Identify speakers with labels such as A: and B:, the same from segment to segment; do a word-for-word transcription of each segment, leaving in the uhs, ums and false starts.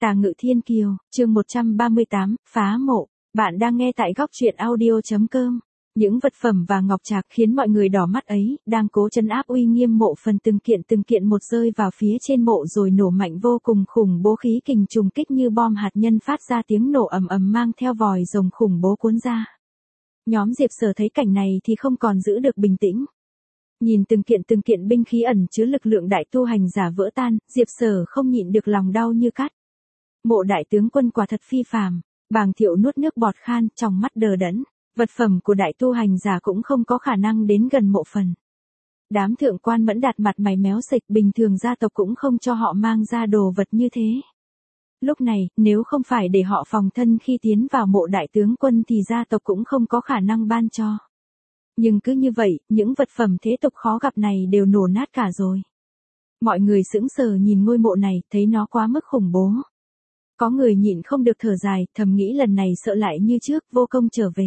A: Tà Ngự Thiên Kiều, chương một trăm ba mươi tám, phá mộ. Bạn đang nghe tại góc truyện audio chấm com. Những vật phẩm và ngọc trạc khiến mọi người đỏ mắt ấy, đang cố trấn áp uy nghiêm mộ phần từng kiện từng kiện một rơi vào phía trên mộ rồi nổ mạnh vô cùng khủng bố, khí kình trùng kích như bom hạt nhân phát ra tiếng nổ ầm ầm mang theo vòi rồng khủng bố cuốn ra. Nhóm Diệp Sở thấy cảnh này thì không còn giữ được bình tĩnh. Nhìn từng kiện từng kiện binh khí ẩn chứa lực lượng đại tu hành giả vỡ tan, Diệp Sở không nhịn được lòng đau như cắt. Mộ đại tướng quân quả thật phi phàm. Bàng Thiệu nuốt nước bọt khan, trong mắt đờ đẫn. Vật phẩm của đại tu hành giả cũng không có khả năng đến gần mộ phần. Đám thượng quan Mẫn Đạt mặt mày méo xệch, bình thường gia tộc cũng không cho họ mang ra đồ vật như thế. Lúc này, nếu không phải để họ phòng thân khi tiến vào mộ đại tướng quân thì gia tộc cũng không có khả năng ban cho. Nhưng cứ như vậy, những vật phẩm thế tục khó gặp này đều nổ nát cả rồi. Mọi người sững sờ nhìn ngôi mộ này, thấy nó quá mức khủng bố. Có người nhịn không được thở dài, thầm nghĩ lần này sợ lại như trước, vô công trở về.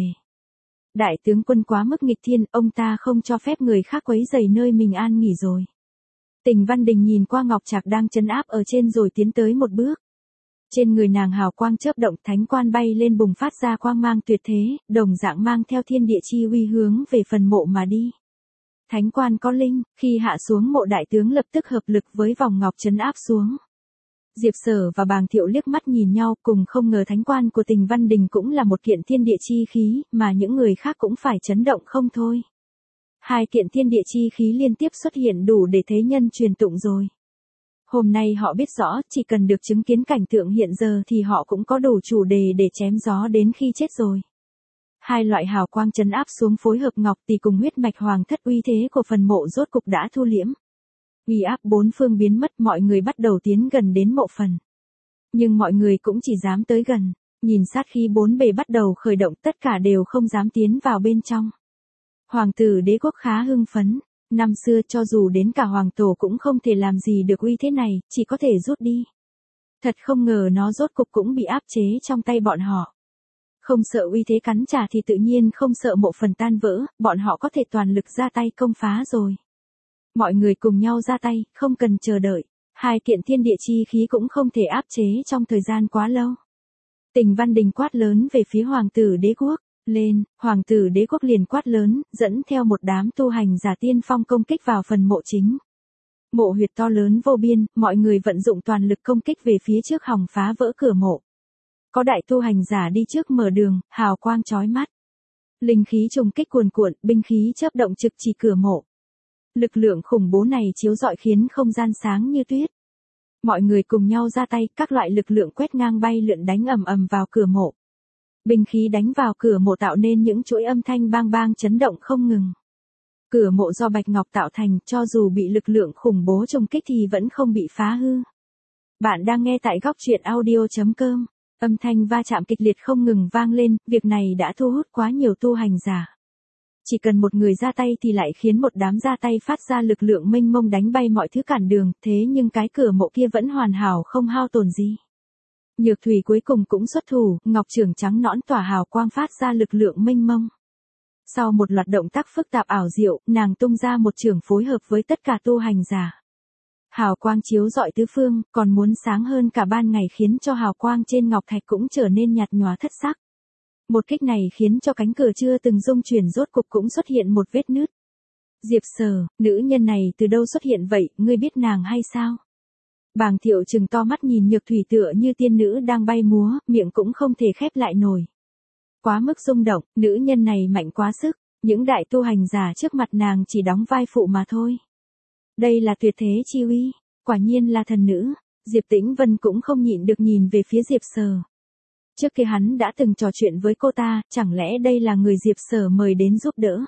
A: Đại tướng quân quá mức nghịch thiên, ông ta không cho phép người khác quấy rầy nơi mình an nghỉ rồi. Tình Văn Đình nhìn qua ngọc trạc đang trấn áp ở trên rồi tiến tới một bước. Trên người nàng hào quang chớp động, thánh quan bay lên bùng phát ra quang mang tuyệt thế, đồng dạng mang theo thiên địa chi uy hướng về phần mộ mà đi. Thánh quan có linh, khi hạ xuống mộ đại tướng lập tức hợp lực với vòng ngọc trấn áp xuống. Diệp Sở và Bàng Thiệu liếc mắt nhìn nhau, cùng không ngờ thánh quan của Tình Văn Đình cũng là một kiện thiên địa chi khí, mà những người khác cũng phải chấn động không thôi. Hai kiện thiên địa chi khí liên tiếp xuất hiện đủ để thế nhân truyền tụng rồi. Hôm nay họ biết rõ, chỉ cần được chứng kiến cảnh tượng hiện giờ thì họ cũng có đủ chủ đề để chém gió đến khi chết rồi. Hai loại hào quang trấn áp xuống phối hợp ngọc tỷ cùng huyết mạch hoàng thất, uy thế của phần mộ rốt cục đã thu liễm. Uy áp bốn phương biến mất, mọi người bắt đầu tiến gần đến mộ phần. Nhưng mọi người cũng chỉ dám tới gần, nhìn sát khí bốn bề bắt đầu khởi động, tất cả đều không dám tiến vào bên trong. Hoàng tử Đế Quốc khá hưng phấn. Năm xưa cho dù đến cả hoàng tổ cũng không thể làm gì được uy thế này, chỉ có thể rút đi. Thật không ngờ nó rốt cục cũng bị áp chế trong tay bọn họ. Không sợ uy thế cắn trả thì tự nhiên không sợ mộ phần tan vỡ, bọn họ có thể toàn lực ra tay công phá rồi. Mọi người cùng nhau ra tay, không cần chờ đợi. Hai kiện thiên địa chi khí cũng không thể áp chế trong thời gian quá lâu. Tình Văn Đình quát lớn về phía hoàng tử Đế Quốc. Lên, hoàng tử Đế Quốc liền quát lớn, dẫn theo một đám tu hành giả tiên phong công kích vào phần mộ chính. Mộ huyệt to lớn vô biên, mọi người vận dụng toàn lực công kích về phía trước hòng phá vỡ cửa mộ. Có đại tu hành giả đi trước mở đường, hào quang chói mắt. Linh khí trùng kích cuồn cuộn, binh khí chớp động trực chỉ cửa mộ. Lực lượng khủng bố này chiếu rọi khiến không gian sáng như tuyết. Mọi người cùng nhau ra tay, các loại lực lượng quét ngang bay lượn đánh ầm ầm vào cửa mộ. Binh khí đánh vào cửa mộ tạo nên những chuỗi âm thanh bang bang chấn động không ngừng. Cửa mộ do bạch ngọc tạo thành, cho dù bị lực lượng khủng bố trùng kích thì vẫn không bị phá hư. Bạn đang nghe tại góc truyện audio chấm com. Âm thanh va chạm kịch liệt không ngừng vang lên, việc này đã thu hút quá nhiều tu hành giả. Chỉ cần một người ra tay thì lại khiến một đám ra tay phát ra lực lượng mênh mông đánh bay mọi thứ cản đường, thế nhưng cái cửa mộ kia vẫn hoàn hảo không hao tổn gì. Nhược Thủy cuối cùng cũng xuất thủ, ngọc trưởng trắng nõn tỏa hào quang phát ra lực lượng mênh mông. Sau một loạt động tác phức tạp ảo diệu, nàng tung ra một chưởng phối hợp với tất cả tu hành giả. Hào quang chiếu rọi tứ phương, còn muốn sáng hơn cả ban ngày khiến cho hào quang trên ngọc thạch cũng trở nên nhạt nhòa thất sắc. Một kích này khiến cho cánh cửa chưa từng rung chuyển rốt cục cũng xuất hiện một vết nứt. Diệp Sở, nữ nhân này từ đâu xuất hiện vậy, ngươi biết nàng hay sao? Bàng Thiệu trừng to mắt nhìn Nhược Thủy tựa như tiên nữ đang bay múa, miệng cũng không thể khép lại nổi. Quá mức rung động, nữ nhân này mạnh quá sức, những đại tu hành giả trước mặt nàng chỉ đóng vai phụ mà thôi. Đây là tuyệt thế chi uy, quả nhiên là thần nữ. Diệp Tĩnh Vân cũng không nhịn được nhìn về phía Diệp Sở. Trước kia hắn đã từng trò chuyện với cô ta, chẳng lẽ đây là người Diệp Sở mời đến giúp đỡ?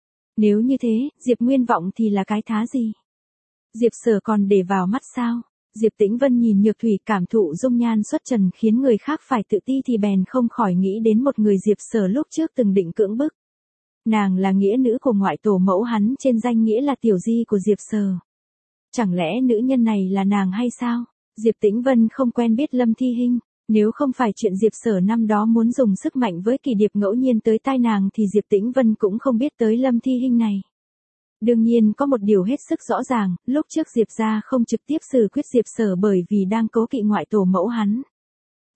A: Nếu như thế, Diệp Nguyên Vọng thì là cái thá gì? Diệp Sở còn để vào mắt sao? Diệp Tĩnh Vân nhìn Nhược Thủy cảm thụ dung nhan xuất trần khiến người khác phải tự ti thì bèn không khỏi nghĩ đến một người Diệp Sở lúc trước từng định cưỡng bức. Nàng là nghĩa nữ của ngoại tổ mẫu hắn, trên danh nghĩa là tiểu di của Diệp Sở. Chẳng lẽ nữ nhân này là nàng hay sao? Diệp Tĩnh Vân không quen biết Lâm Thi Hinh, nếu không phải chuyện Diệp Sở năm đó muốn dùng sức mạnh với kỳ điệp ngẫu nhiên tới tai nàng thì Diệp Tĩnh Vân cũng không biết tới Lâm Thi Hinh này. Đương nhiên có một điều hết sức rõ ràng, lúc trước Diệp gia không trực tiếp xử quyết Diệp Sở bởi vì đang cố kỵ ngoại tổ mẫu hắn.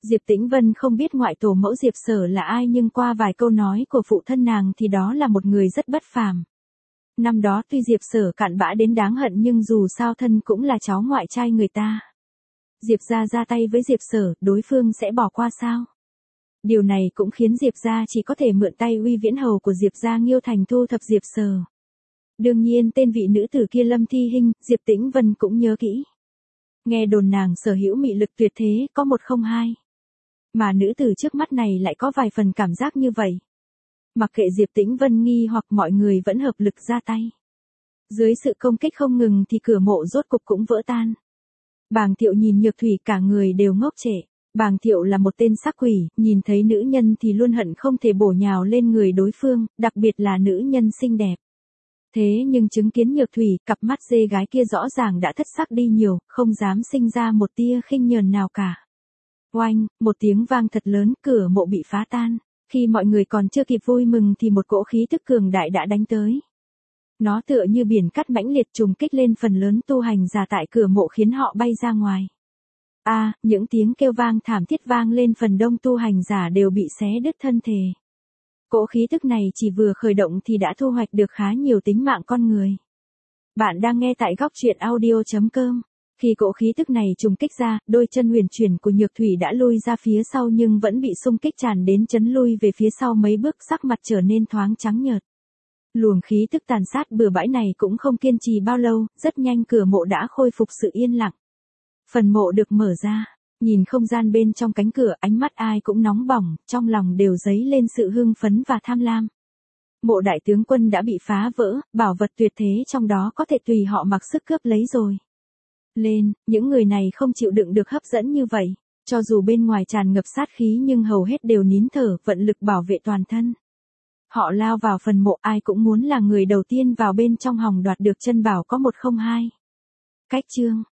A: Diệp Tĩnh Vân không biết ngoại tổ mẫu Diệp Sở là ai nhưng qua vài câu nói của phụ thân nàng thì đó là một người rất bất phàm. Năm đó tuy Diệp Sở cặn bã đến đáng hận nhưng dù sao thân cũng là cháu ngoại trai người ta. Diệp gia ra tay với Diệp Sở, đối phương sẽ bỏ qua sao? Điều này cũng khiến Diệp gia chỉ có thể mượn tay uy viễn hầu của Diệp gia Nghiêu Thành thu thập Diệp Sở. Đương nhiên tên vị nữ tử kia Lâm Thi Hinh, Diệp Tĩnh Vân cũng nhớ kỹ. Nghe đồn nàng sở hữu mị lực tuyệt thế, có một không hai. Mà nữ tử trước mắt này lại có vài phần cảm giác như vậy. Mặc kệ Diệp Tĩnh Vân nghi hoặc mọi người vẫn hợp lực ra tay. Dưới sự công kích không ngừng thì cửa mộ rốt cục cũng vỡ tan. Bàng Thiệu nhìn Nhược Thủy cả người đều ngốc trệ. Bàng Thiệu là một tên sắc quỷ, nhìn thấy nữ nhân thì luôn hận không thể bổ nhào lên người đối phương, đặc biệt là nữ nhân xinh đẹp. Thế nhưng chứng kiến Nhược Thủy, cặp mắt dê gái kia rõ ràng đã thất sắc đi nhiều, không dám sinh ra một tia khinh nhờn nào cả. Oanh, một tiếng vang thật lớn, cửa mộ bị phá tan. Khi mọi người còn chưa kịp vui mừng thì một cỗ khí tức cường đại đã đánh tới. Nó tựa như biển cát mãnh liệt trùng kích lên phần lớn tu hành giả tại cửa mộ khiến họ bay ra ngoài. A, à, những tiếng kêu vang thảm thiết vang lên, phần đông tu hành giả đều bị xé đứt thân thể. Cỗ khí tức này chỉ vừa khởi động thì đã thu hoạch được khá nhiều tính mạng con người. Bạn đang nghe tại góc truyện audio chấm com. Khi cỗ khí tức này trùng kích ra, đôi chân huyền chuyển của Nhược Thủy đã lui ra phía sau nhưng vẫn bị xung kích tràn đến chấn lui về phía sau mấy bước, sắc mặt trở nên thoáng trắng nhợt. Luồng khí tức tàn sát bừa bãi này cũng không kiên trì bao lâu, rất nhanh cửa mộ đã khôi phục sự yên lặng. Phần mộ được mở ra, nhìn không gian bên trong cánh cửa, ánh mắt ai cũng nóng bỏng, trong lòng đều dấy lên sự hưng phấn và tham lam. Mộ đại tướng quân đã bị phá vỡ, bảo vật tuyệt thế trong đó có thể tùy họ mặc sức cướp lấy rồi. Lên, những người này không chịu đựng được hấp dẫn như vậy, cho dù bên ngoài tràn ngập sát khí nhưng hầu hết đều nín thở, vận lực bảo vệ toàn thân. Họ lao vào phần mộ, ai cũng muốn là người đầu tiên vào bên trong hòng đoạt được chân bảo có một không hai. Cách chương